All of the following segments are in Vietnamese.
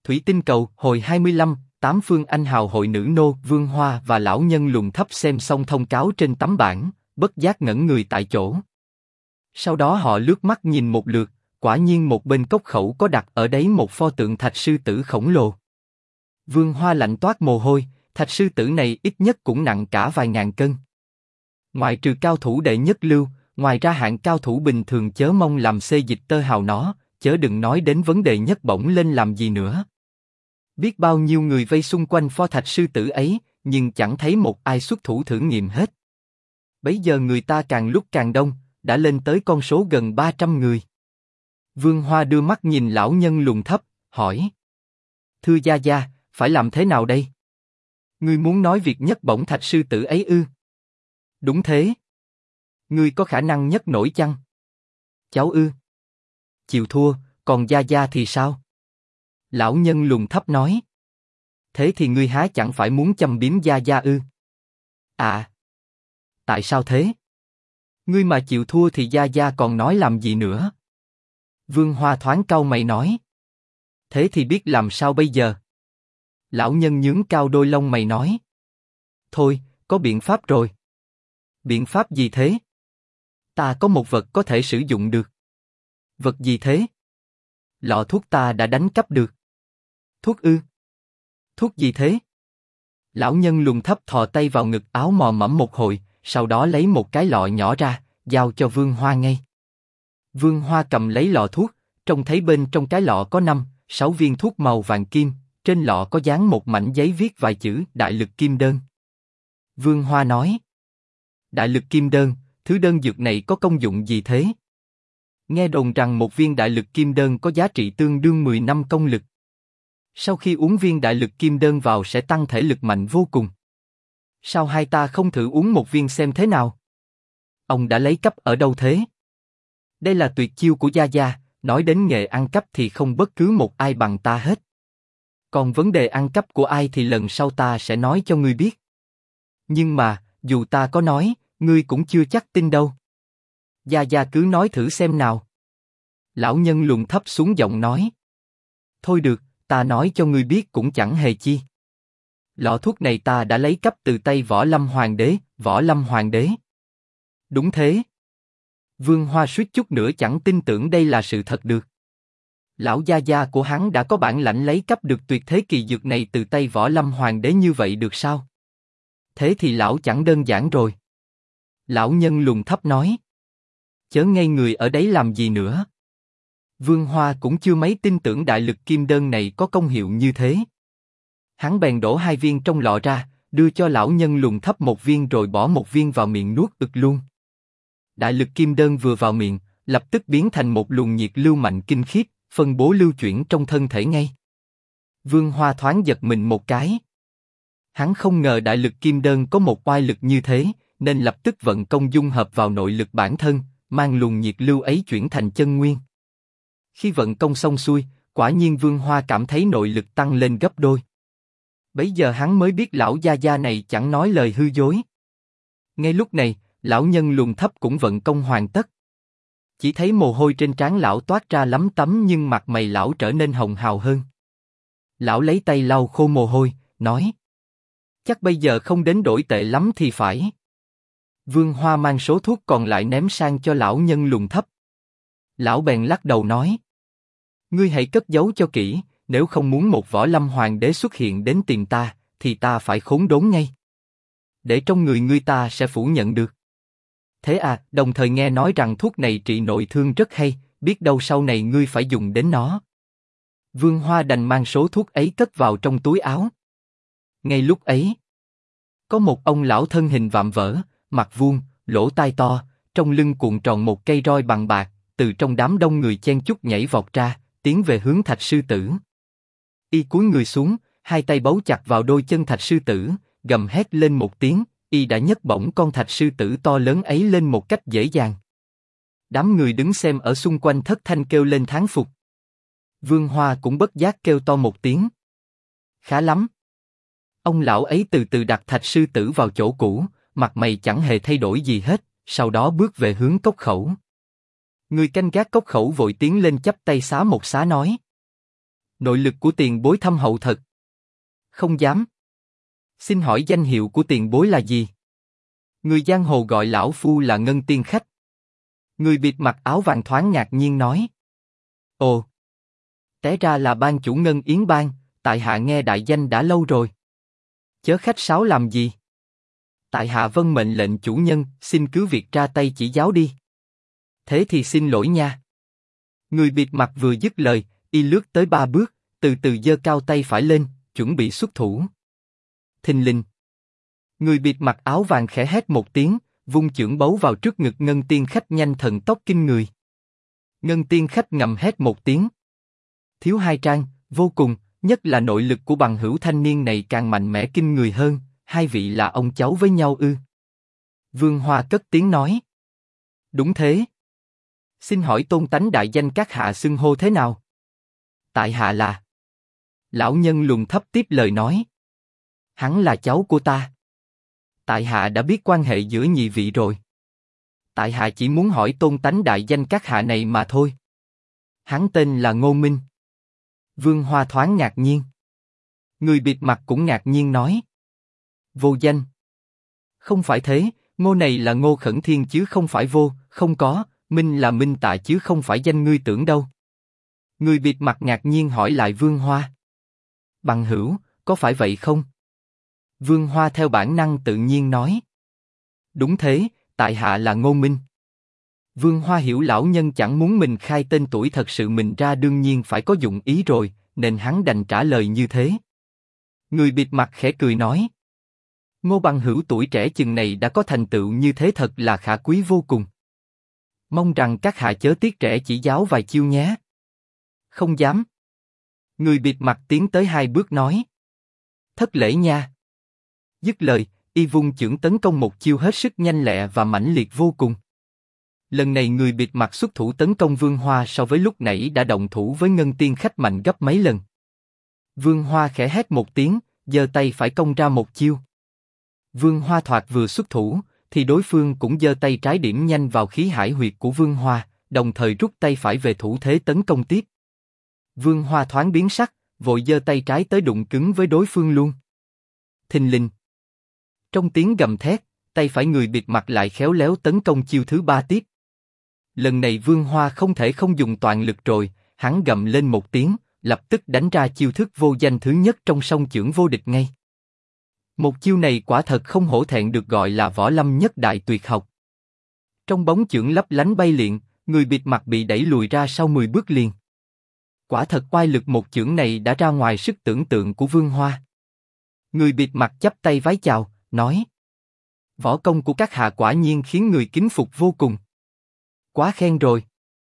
Thủy Tinh Cầu, hồi 25, tám phương anh hào hội nữ nô, Vương Hoa và lão nhân Lùn Thấp xem xong thông cáo trên tấm bảng, bất giác ngẩn người tại chỗ. Sau đó họ lướt mắt nhìn một lượt, quả nhiên một bên cốc khẩu có đặt ở đấy một pho tượng thạch sư tử khổng lồ. Vương Hoa lạnh toát mồ hôi, thạch sư tử này ít nhất cũng nặng cả vài ngàn cân. Ngoại trừ cao thủ đệ nhất lưu, ngoài ra hạng cao thủ bình thường chớ mong làm xê dịch tơ hào nó, chớ đừng nói đến vấn đề nhấc bổng lên làm gì nữa. Biết bao nhiêu người vây xung quanh pho thạch sư tử ấy, nhưng chẳng thấy một ai xuất thủ thử nghiệm hết. Bấy giờ người ta càng lúc càng đông, đã lên tới con số gần 300 người. Vương Hoa đưa mắt nhìn lão nhân Lùn Thấp, hỏi: Thưa gia gia, phải làm thế nào đây? Ngươi muốn nói việc nhấc bổng thạch sư tử ấy ư? Đúng thế. Ngươi có khả năng nhấc nổi chăng? Cháu ư? Chịu thua, còn gia gia thì sao? Lão nhân Lùn Thấp nói: Thế thì ngươi há chẳng phải muốn châm biếm gia gia ư? À, tại sao thế? Ngươi mà chịu thua thì gia gia còn nói làm gì nữa? Vương Hoa thoáng cau mày nói: Thế thì biết làm sao bây giờ? Lão nhân nhướng cao đôi lông mày nói: Thôi, có biện pháp rồi. Biện pháp gì thế? Ta có một vật có thể sử dụng được. Vật gì thế? Lọ thuốc ta đã đánh cắp được. Thuốc ư? Thuốc gì thế? Lão nhân Lùn Thấp thò tay vào ngực áo mò mẫm một hồi, sau đó lấy một cái lọ nhỏ ra, giao cho Vương Hoa ngay. Vương Hoa cầm lấy lọ thuốc, trông thấy bên trong cái lọ có 5-6 viên thuốc màu vàng kim, trên lọ có dán một mảnh giấy viết vài chữ Đại Lực Kim Đơn. Vương Hoa nói: Đại Lực Kim Đơn, thứ đơn dược này có công dụng gì thế? Nghe đồn rằng một viên Đại Lực Kim Đơn có giá trị tương đương 10 năm công lực. Sau khi uống viên Đại Lực Kim Đơn vào sẽ tăng thể lực mạnh vô cùng. Sao hai ta không thử uống một viên xem thế nào? Ông đã lấy cắp ở đâu thế? Đây là tuyệt chiêu của gia gia, nói đến nghề ăn cắp thì không bất cứ một ai bằng ta hết. Còn vấn đề ăn cắp của ai thì lần sau ta sẽ nói cho ngươi biết. Nhưng mà, dù ta có nói, ngươi cũng chưa chắc tin đâu. Gia gia cứ nói thử xem nào. Lão nhân Lùn Thấp xuống giọng nói: Thôi được, ta nói cho ngươi biết cũng chẳng hề chi. Lọ thuốc này ta đã lấy cắp từ tay Võ Lâm Hoàng đế, Võ Lâm Hoàng đế. Đúng thế. Vương Hoa suýt chút nữa chẳng tin tưởng đây là sự thật được. Lão gia gia của hắn đã có bản lãnh lấy cắp được tuyệt thế kỳ dược này từ tay Võ Lâm Hoàng đế như vậy được sao? Thế thì lão chẳng đơn giản rồi. Lão nhân Lùn Thấp nói: Chớ ngây người ở đấy làm gì nữa. Vương Hoa cũng chưa mấy tin tưởng Đại Lực Kim Đơn này có công hiệu như thế. Hắn bèn đổ 2 viên trong lọ ra, đưa cho lão nhân Lùn Thấp một viên rồi bỏ một viên vào miệng nuốt ực luôn. Đại Lực Kim Đơn vừa vào miệng, lập tức biến thành một luồng nhiệt lưu mạnh kinh khiếp, phân bố lưu chuyển trong thân thể ngay. Vương Hoa thoáng giật mình một cái. Hắn không ngờ Đại Lực Kim Đơn có một oai lực như thế, nên lập tức vận công dung hợp vào nội lực bản thân, mang luồng nhiệt lưu ấy chuyển thành chân nguyên. Khi vận công xong xuôi, quả nhiên Vương Hoa cảm thấy nội lực tăng lên gấp đôi. Bấy giờ hắn mới biết lão gia gia này chẳng nói lời hư dối. Ngay lúc này, lão nhân Lùn Thấp cũng vận công hoàn tất. Chỉ thấy mồ hôi trên trán lão toát ra lắm tấm nhưng mặt mày lão trở nên hồng hào hơn. Lão lấy tay lau khô mồ hôi, nói: Chắc bây giờ không đến đổi tệ lắm thì phải. Vương Hoa mang số thuốc còn lại ném sang cho lão nhân Lùn Thấp. Lão bèn lắc đầu nói: Ngươi hãy cất giấu cho kỹ, nếu không muốn một Võ Lâm Hoàng đế xuất hiện đến tìm ta, thì ta phải khốn đốn ngay. Để trong người ngươi ta sẽ phủ nhận được. Thế à, đồng thời nghe nói rằng thuốc này trị nội thương rất hay, biết đâu sau này ngươi phải dùng đến nó. Vương Hoa đành mang số thuốc ấy cất vào trong túi áo. Ngay lúc ấy, có một ông lão thân hình vạm vỡ, mặt vuông, lỗ tai to, trong lưng cuộn tròn một cây roi bằng bạc, từ trong đám đông người chen chúc nhảy vọt ra, tiến về hướng thạch sư tử. Y cúi người xuống, hai tay bấu chặt vào đôi chân thạch sư tử, gầm hét lên một tiếng, y đã nhấc bổng con thạch sư tử to lớn ấy lên một cách dễ dàng. Đám người đứng xem ở xung quanh thất thanh kêu lên thán phục. Vương Hoa cũng bất giác kêu to một tiếng. Khá lắm. Ông lão ấy từ từ đặt thạch sư tử vào chỗ cũ, mặt mày chẳng hề thay đổi gì hết, sau đó bước về hướng cốc khẩu. Người canh gác cốc khẩu vội tiến lên chắp tay xá một xá nói: Nội lực của tiền bối thâm hậu thật. Không dám. Xin hỏi danh hiệu của tiền bối là gì? Người giang hồ gọi lão phu là Ngân Tiên Khách. Người bịt mặt áo vàng thoáng ngạc nhiên nói. Ồ. Té ra là ban chủ Ngân Yến Bang, tại hạ nghe đại danh đã lâu rồi. Chớ khách sáo làm gì? Tại hạ vâng mệnh lệnh chủ nhân, xin cứ việc ra tay chỉ giáo đi. Thế thì xin lỗi nha. Người bịt mặt vừa dứt lời, y lướt tới 3 bước, từ từ giơ cao tay phải lên, chuẩn bị xuất thủ. Thình lình. Người bịt mặt áo vàng khẽ hét một tiếng, vung chưởng bấu vào trước ngực Ngân Tiên Khách nhanh thần tốc kinh người. Ngân Tiên Khách ngầm hét một tiếng. Thiếu hai trang, vô cùng, nhất là nội lực của bằng hữu thanh niên này càng mạnh mẽ kinh người hơn, hai vị là ông cháu với nhau ư? Vương Hoa cất tiếng nói. Đúng thế. Xin hỏi tôn tánh đại danh các hạ xưng hô thế nào? Tại hạ là... Lão nhân lùn thấp tiếp lời nói. Hắn là cháu của ta. Tại hạ đã biết quan hệ giữa nhị vị rồi. Tại hạ chỉ muốn hỏi tôn tánh đại danh các hạ này mà thôi. Hắn tên là Ngô Minh. Vương Hoa thoáng ngạc nhiên. Người bịt mặt cũng ngạc nhiên nói. Vô danh. Không phải thế, Ngô này là Ngô Khẩn Thiên chứ không phải vô, không có, Minh là Minh Tạ chứ không phải danh ngươi tưởng đâu. Người bịt mặt ngạc nhiên hỏi lại Vương Hoa. Bằng hữu, có phải vậy không? Vương Hoa theo bản năng tự nhiên nói. Đúng thế, tại hạ là Ngô Minh. Vương Hoa hiểu lão nhân chẳng muốn mình khai tên tuổi thật sự mình ra đương nhiên phải có dụng ý rồi, nên hắn đành trả lời như thế. Người bịt mặt khẽ cười nói. Ngô bằng hữu tuổi trẻ chừng này đã có thành tựu như thế thật là khả quý vô cùng. Mong rằng các hạ chớ tiếc trẻ chỉ giáo vài chiêu nhé. Không dám. Người bịt mặt tiến tới 2 bước nói. Thất lễ nha. Dứt lời, y vung chưởng tấn công một chiêu hết sức nhanh lẹ và mãnh liệt vô cùng. Lần này người bịt mặt xuất thủ tấn công Vương Hoa so với lúc nãy đã động thủ với Ngân Tiên Khách mạnh gấp mấy lần. Vương Hoa khẽ hét một tiếng, giơ tay phải công ra một chiêu. Vương Hoa thoạt vừa xuất thủ, thì đối phương cũng giơ tay trái điểm nhanh vào khí hải huyệt của Vương Hoa, đồng thời rút tay phải về thủ thế tấn công tiếp. Vương Hoa thoáng biến sắc, vội giơ tay trái tới đụng cứng với đối phương luôn. Thình lình. Trong tiếng gầm thét, tay phải người bịt mặt lại khéo léo tấn công chiêu thứ 3 tiếp. Lần này Vương Hoa không thể không dùng toàn lực rồi, hắn gầm lên một tiếng, lập tức đánh ra chiêu thức vô danh thứ nhất trong song chưởng vô địch ngay. Một chiêu này quả thật không hổ thẹn được gọi là võ lâm nhất đại tuyệt học. Trong bóng chưởng lấp lánh bay liệng, người bịt mặt bị đẩy lùi ra sau 10 bước liền. Quả thật oai lực một chưởng này đã ra ngoài sức tưởng tượng của Vương Hoa. Người bịt mặt chắp tay vái chào, nói. Võ công của các hạ quả nhiên khiến người kính phục vô cùng. Quá khen rồi.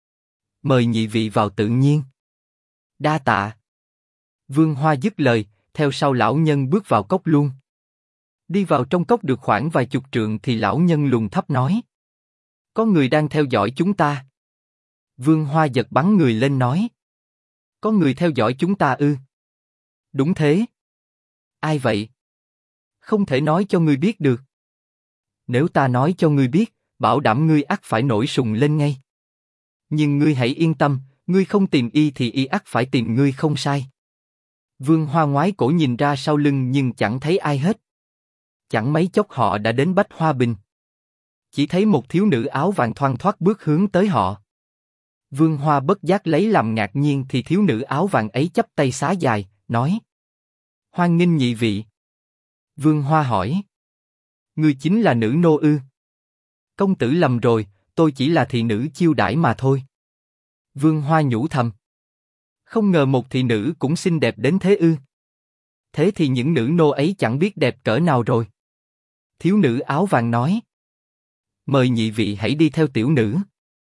Mời nhị vị vào tự nhiên. Đa tạ. Vương Hoa dứt lời, theo sau lão nhân bước vào cốc luôn. Đi vào trong cốc được khoảng vài chục trượng thì lão nhân lùn thấp nói. Có người đang theo dõi chúng ta. Vương Hoa giật bắn người lên nói. Có người theo dõi chúng ta ư? Đúng thế. Ai vậy? Không thể nói cho ngươi biết được. Nếu ta nói cho ngươi biết, bảo đảm ngươi ắt phải nổi sùng lên ngay. Nhưng ngươi hãy yên tâm, ngươi không tìm y thì y ắt phải tìm ngươi không sai. Vương Hoa ngoái cổ nhìn ra sau lưng nhưng chẳng thấy ai hết. Chẳng mấy chốc họ đã đến Bách Hoa Bình. Chỉ thấy một thiếu nữ áo vàng thoăn thoắt bước hướng tới họ. Vương Hoa bất giác lấy làm ngạc nhiên thì thiếu nữ áo vàng ấy chắp tay xá dài, nói. Hoan nghênh nhị vị. Vương Hoa hỏi. Ngươi chính là nữ nô ư? Công tử lầm rồi, tôi chỉ là thị nữ chiêu đãi mà thôi. Vương Hoa nhủ thầm. Không ngờ một thị nữ cũng xinh đẹp đến thế ư? Thế thì những nữ nô ấy chẳng biết đẹp cỡ nào rồi. Thiếu nữ áo vàng nói. Mời nhị vị hãy đi theo tiểu nữ.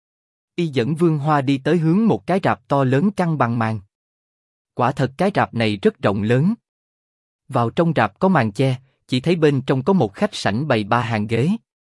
Y dẫn Vương Hoa đi tới hướng một cái rạp to lớn căng bằng màn. Quả thật cái rạp này rất rộng lớn. Vào trong rạp có màn che, chỉ thấy bên trong có một khách sảnh bày 3 hàng ghế.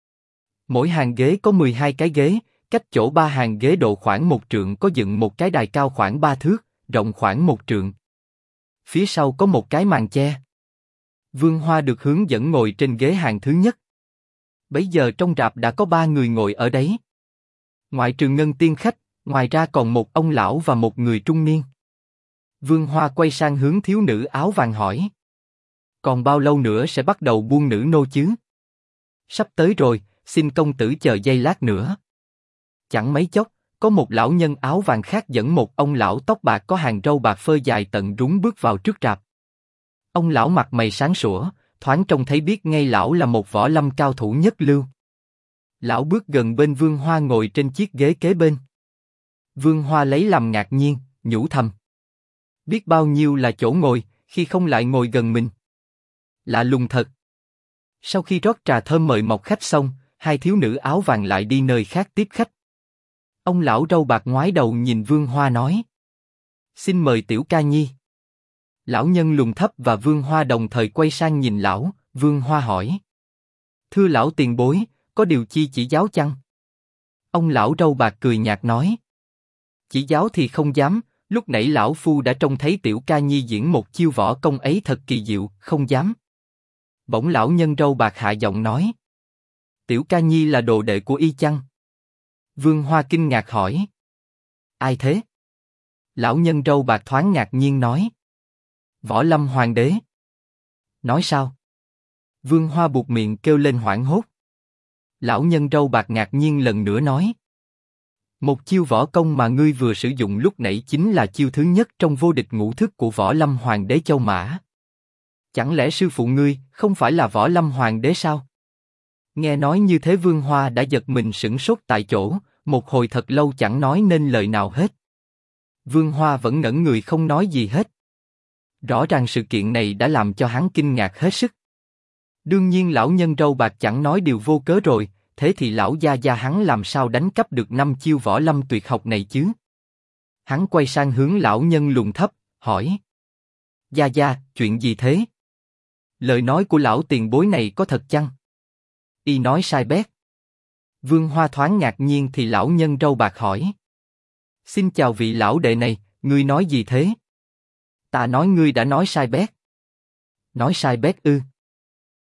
Mỗi hàng ghế có 12 cái ghế, cách chỗ 3 hàng ghế độ khoảng 1 trượng có dựng một cái đài cao khoảng 3 thước, rộng khoảng 1 trượng. Phía sau có một cái màn che. Vương Hoa được hướng dẫn ngồi trên ghế hàng thứ nhất. Bấy giờ trong rạp đã có 3 người ngồi ở đấy. Ngoại trừ Ngân Tiên Khách, ngoài ra còn một ông lão và một người trung niên. Vương Hoa quay sang hướng thiếu nữ áo vàng hỏi. Còn bao lâu nữa sẽ bắt đầu buông nữ nô chứ? Sắp tới rồi, xin công tử chờ giây lát nữa. Chẳng mấy chốc, có một lão nhân áo vàng khác dẫn một ông lão tóc bạc có hàng râu bạc phơ dài tận rúng bước vào trước rạp. Ông lão mặt mày sáng sủa, thoáng trông thấy biết ngay lão là một võ lâm cao thủ nhất lưu. Lão bước gần bên Vương Hoa ngồi trên chiếc ghế kế bên. Vương Hoa lấy làm ngạc nhiên, nhủ thầm. Biết bao nhiêu là chỗ ngồi, khi không lại ngồi gần mình. Lạ lùng thật. Sau khi rót trà thơm mời mọc khách xong, hai thiếu nữ áo vàng lại đi nơi khác tiếp khách. Ông lão râu bạc ngoái đầu nhìn Vương Hoa nói. Xin mời tiểu ca nhi. Lão nhân lùn thấp và Vương Hoa đồng thời quay sang nhìn lão, Vương Hoa hỏi. Thưa lão tiền bối, có điều chi chỉ giáo chăng? Ông lão râu bạc cười nhạt nói. Chỉ giáo thì không dám, lúc nãy lão phu đã trông thấy tiểu ca nhi diễn một chiêu võ công ấy thật kỳ diệu, không dám. Bỗng lão nhân râu bạc hạ giọng nói. Tiểu ca nhi là đồ đệ của y chăng? Vương Hoa kinh ngạc hỏi. Ai thế? Lão nhân râu bạc thoáng ngạc nhiên nói. Võ Lâm Hoàng đế. Nói sao? Vương Hoa buột miệng kêu lên hoảng hốt. Lão nhân râu bạc ngạc nhiên lần nữa nói. Một chiêu võ công mà ngươi vừa sử dụng lúc nãy chính là chiêu thứ nhất trong vô địch ngũ thức của Võ Lâm Hoàng đế Châu Mã. Chẳng lẽ sư phụ ngươi không phải là Võ Lâm Hoàng đế sao? Nghe nói như thế Vương Hoa đã giật mình sửng sốt tại chỗ, một hồi thật lâu chẳng nói nên lời nào hết. Vương Hoa vẫn ngẩn người không nói gì hết. Rõ ràng sự kiện này đã làm cho hắn kinh ngạc hết sức. Đương nhiên lão nhân râu bạc chẳng nói điều vô cớ rồi, thế thì lão gia gia hắn làm sao đánh cắp được 5 chiêu võ lâm tuyệt học này chứ? Hắn quay sang hướng lão nhân lùn thấp, hỏi. Gia gia, chuyện gì thế? Lời nói của lão tiền bối này có thật chăng? Y nói sai bét. Vương Hoa thoáng ngạc nhiên thì lão nhân râu bạc hỏi. Xin chào vị lão đệ này, ngươi nói gì thế? Ta nói ngươi đã nói sai bét. Nói sai bét ư?